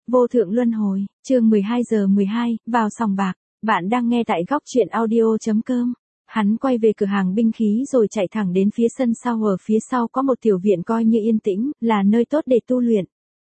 Vô thượng luân hồi, chương 12 giờ 12, vào sòng bạc. Bạn đang nghe tại góc truyện audio.com. Hắn quay về cửa hàng binh khí rồi chạy thẳng đến phía sân sau, ở phía sau có một tiểu viện coi như yên tĩnh, là nơi tốt để tu luyện.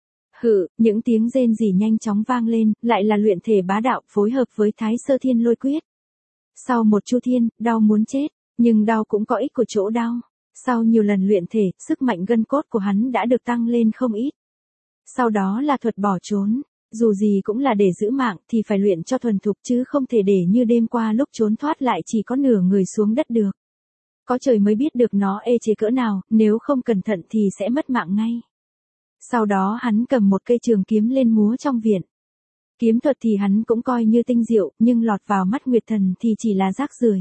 Những tiếng rên rỉ nhanh chóng vang lên, lại là luyện thể bá đạo phối hợp với Thái Sơ Thiên Lôi Quyết. Sau một chu thiên, đau muốn chết, nhưng đau cũng có ích của chỗ đau. Sau nhiều lần luyện thể, sức mạnh gân cốt của hắn đã được tăng lên không ít. Sau đó là thuật bỏ trốn, dù gì cũng là để giữ mạng thì phải luyện cho thuần thục chứ không thể để như đêm qua lúc trốn thoát lại chỉ có nửa người xuống đất được. Có trời mới biết được nó ê chế cỡ nào, nếu không cẩn thận thì sẽ mất mạng ngay. Sau đó hắn cầm một cây trường kiếm lên múa trong viện. Kiếm thuật thì hắn cũng coi như tinh diệu, nhưng lọt vào mắt Nguyệt Thần thì chỉ là rác rưởi.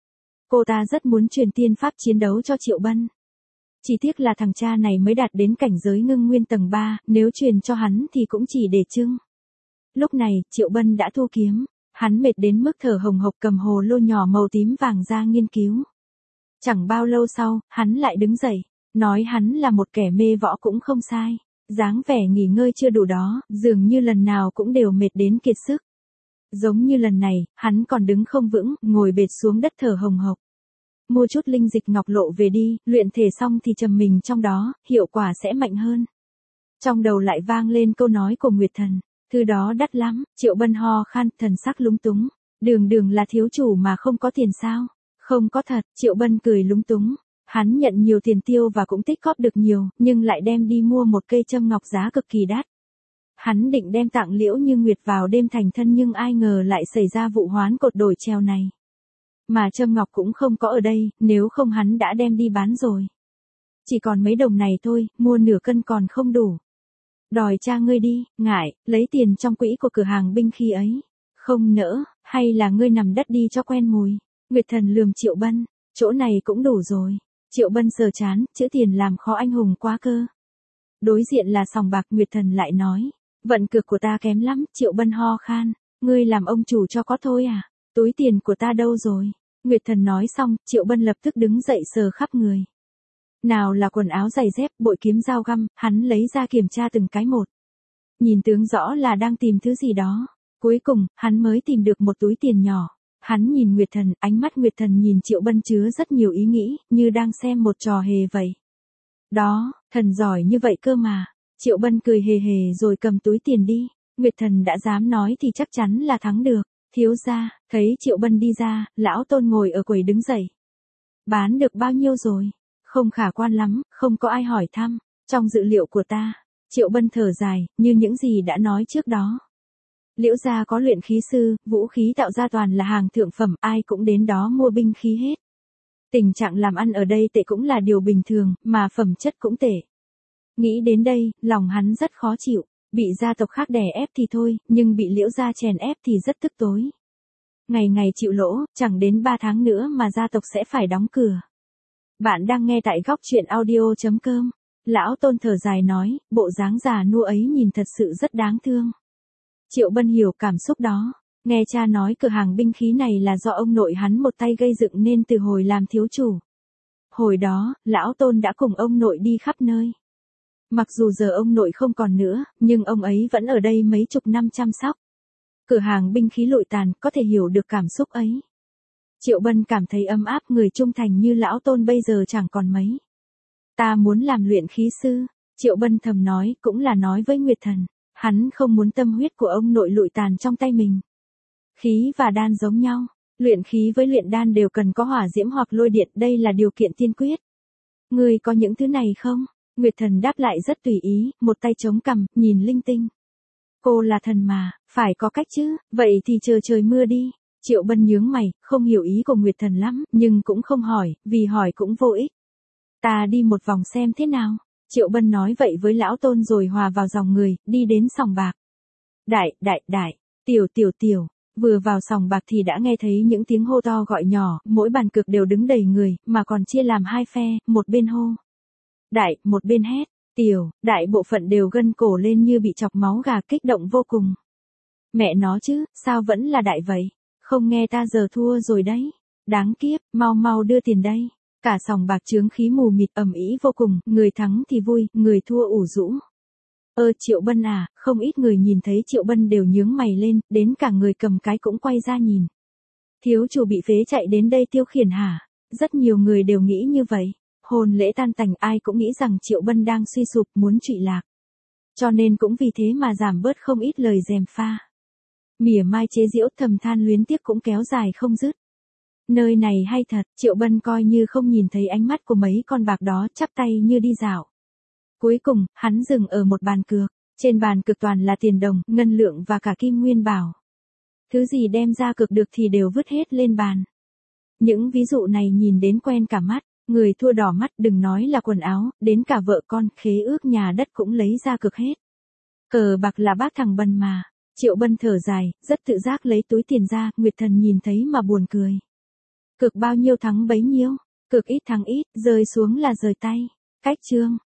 Cô ta rất muốn truyền tiên pháp chiến đấu cho Triệu Bân. Chỉ tiếc là thằng cha này mới đạt đến cảnh giới ngưng nguyên tầng 3, nếu truyền cho hắn thì cũng chỉ để trưng. Lúc này, Triệu Bân đã thu kiếm, hắn mệt đến mức thở hồng hộc cầm hồ lô nhỏ màu tím vàng ra nghiên cứu. Chẳng bao lâu sau, hắn lại đứng dậy, nói hắn là một kẻ mê võ cũng không sai, dáng vẻ nghỉ ngơi chưa đủ đó, dường như lần nào cũng đều mệt đến kiệt sức. Giống như lần này, hắn còn đứng không vững, ngồi bệt xuống đất thở hồng hộc. Mua chút linh dịch ngọc lộ về đi, luyện thể xong thì trầm mình trong đó, hiệu quả sẽ mạnh hơn. Trong đầu lại vang lên câu nói của Nguyệt Thần, thứ đó đắt lắm. Triệu Bân ho khan, thần sắc lúng túng. Đường là thiếu chủ mà không có tiền sao? Không có thật. Triệu Bân cười lúng túng. Hắn nhận nhiều tiền tiêu và cũng tích góp được nhiều, nhưng lại đem đi mua một cây châm ngọc giá cực kỳ đắt. Hắn định đem tặng Liễu Như Nguyệt vào đêm thành thân, nhưng ai ngờ lại xảy ra vụ hoán cột đổi treo này. Mà châm ngọc cũng không có ở đây, nếu không hắn đã đem đi bán rồi. Chỉ còn mấy đồng này thôi, mua nửa cân còn không đủ. Đòi cha ngươi đi, ngại, lấy tiền trong quỹ của cửa hàng binh khí ấy. Không nỡ, hay là ngươi nằm đất đi cho quen mùi. Nguyệt Thần lườm Triệu Bân, chỗ này cũng đủ rồi. Triệu Bân sờ chán, chữ tiền làm khó anh hùng quá cơ. Đối diện là sòng bạc. Nguyệt Thần lại nói, vận cược của ta kém lắm. Triệu Bân ho khan, ngươi làm ông chủ cho có thôi à? Túi tiền của ta đâu rồi? Nguyệt Thần nói xong, Triệu Bân lập tức đứng dậy sờ khắp người. Nào là quần áo giày dép, bội kiếm dao găm, hắn lấy ra kiểm tra từng cái một. Nhìn tướng rõ là đang tìm thứ gì đó. Cuối cùng, hắn mới tìm được một túi tiền nhỏ. Hắn nhìn Nguyệt Thần, ánh mắt Nguyệt Thần nhìn Triệu Bân chứa rất nhiều ý nghĩ, như đang xem một trò hề vậy. Đó, thần giỏi như vậy cơ mà. Triệu Bân cười hề hề rồi cầm túi tiền đi. Nguyệt Thần đã dám nói thì chắc chắn là thắng được. Thiếu gia, thấy Triệu Bân đi ra, lão Tôn ngồi ở quầy đứng dậy. Bán được bao nhiêu rồi? Không khả quan lắm, không có ai hỏi thăm. Trong dự liệu của ta, Triệu Bân thở dài, như những gì đã nói trước đó. Liễu gia có luyện khí sư, vũ khí tạo ra toàn là hàng thượng phẩm, ai cũng đến đó mua binh khí hết. Tình trạng làm ăn ở đây tệ cũng là điều bình thường, mà phẩm chất cũng tệ. Nghĩ đến đây, lòng hắn rất khó chịu. Bị gia tộc khác đè ép thì thôi, nhưng bị Liễu gia chèn ép thì rất tức tối. Ngày ngày chịu lỗ, chẳng đến 3 tháng nữa mà gia tộc sẽ phải đóng cửa. Bạn đang nghe tại góc truyện audio.com. Lão Tôn thở dài nói, bộ dáng già nua ấy nhìn thật sự rất đáng thương. Triệu Bân hiểu cảm xúc đó. Nghe cha nói cửa hàng binh khí này là do ông nội hắn một tay gây dựng nên từ hồi làm thiếu chủ. Hồi đó, Lão Tôn đã cùng ông nội đi khắp nơi. Mặc dù giờ ông nội không còn nữa, nhưng ông ấy vẫn ở đây mấy chục năm chăm sóc. Cửa hàng binh khí lụi tàn, có thể hiểu được cảm xúc ấy. Triệu Bân cảm thấy ấm áp, người trung thành như Lão Tôn bây giờ chẳng còn mấy. Ta muốn làm luyện khí sư, Triệu Bân thầm nói, cũng là nói với Nguyệt Thần. Hắn không muốn tâm huyết của ông nội lụi tàn trong tay mình. Khí và đan giống nhau, luyện khí với luyện đan đều cần có hỏa diễm hoặc lôi điện, đây là điều kiện tiên quyết. Ngươi có những thứ này không? Nguyệt Thần đáp lại rất tùy ý, một tay chống cằm, nhìn linh tinh. Cô là thần mà, phải có cách chứ, vậy thì chờ trời mưa đi. Triệu Bân nhướng mày, không hiểu ý của Nguyệt Thần lắm, nhưng cũng không hỏi, vì hỏi cũng vô ích. Ta đi một vòng xem thế nào. Triệu Bân nói vậy với Lão Tôn rồi hòa vào dòng người, đi đến sòng bạc. Đại, tiểu, vừa vào sòng bạc thì đã nghe thấy những tiếng hô to gọi nhỏ, mỗi bàn cược đều đứng đầy người, mà còn chia làm hai phe, một bên hô đại, một bên hét tiểu. Đại bộ phận đều gân cổ lên như bị chọc máu gà, kích động vô cùng. Mẹ nó chứ, sao vẫn là đại vậy? Không nghe ta giờ thua rồi đấy. Đáng kiếp, mau đưa tiền đây. Cả sòng bạc chướng khí mù mịt ầm ĩ vô cùng, người thắng thì vui, người thua ủ rũ. Triệu Bân à, không ít người nhìn thấy Triệu Bân đều nhướng mày lên, đến cả người cầm cái cũng quay ra nhìn. Thiếu chủ bị phế chạy đến đây tiêu khiển hả? Rất nhiều người đều nghĩ như vậy. Hôn lễ tan tành ai cũng nghĩ rằng Triệu Bân đang suy sụp muốn trụy lạc. Cho nên cũng vì thế mà giảm bớt không ít lời gièm pha. Mỉa mai chế giễu thầm than luyến tiếc cũng kéo dài không dứt. Nơi này hay thật, Triệu Bân coi như không nhìn thấy ánh mắt của mấy con bạc đó, chắp tay như đi dạo. Cuối cùng, hắn dừng ở một bàn cược. Trên bàn cược toàn là tiền đồng, ngân lượng và cả kim nguyên bảo. Thứ gì đem ra cược được thì đều vứt hết lên bàn. Những ví dụ này nhìn đến quen cả mắt, người thua đỏ mắt, đừng nói là quần áo, đến cả vợ con, khế ước nhà đất cũng lấy ra cược hết. Cờ bạc là bác thằng Bân mà. Triệu Bân thở dài, rất tự giác lấy túi tiền ra, Nguyệt Thần nhìn thấy mà buồn cười. Cược bao nhiêu thắng bấy nhiêu, cược ít thắng ít, rơi xuống là rời tay. Cách chương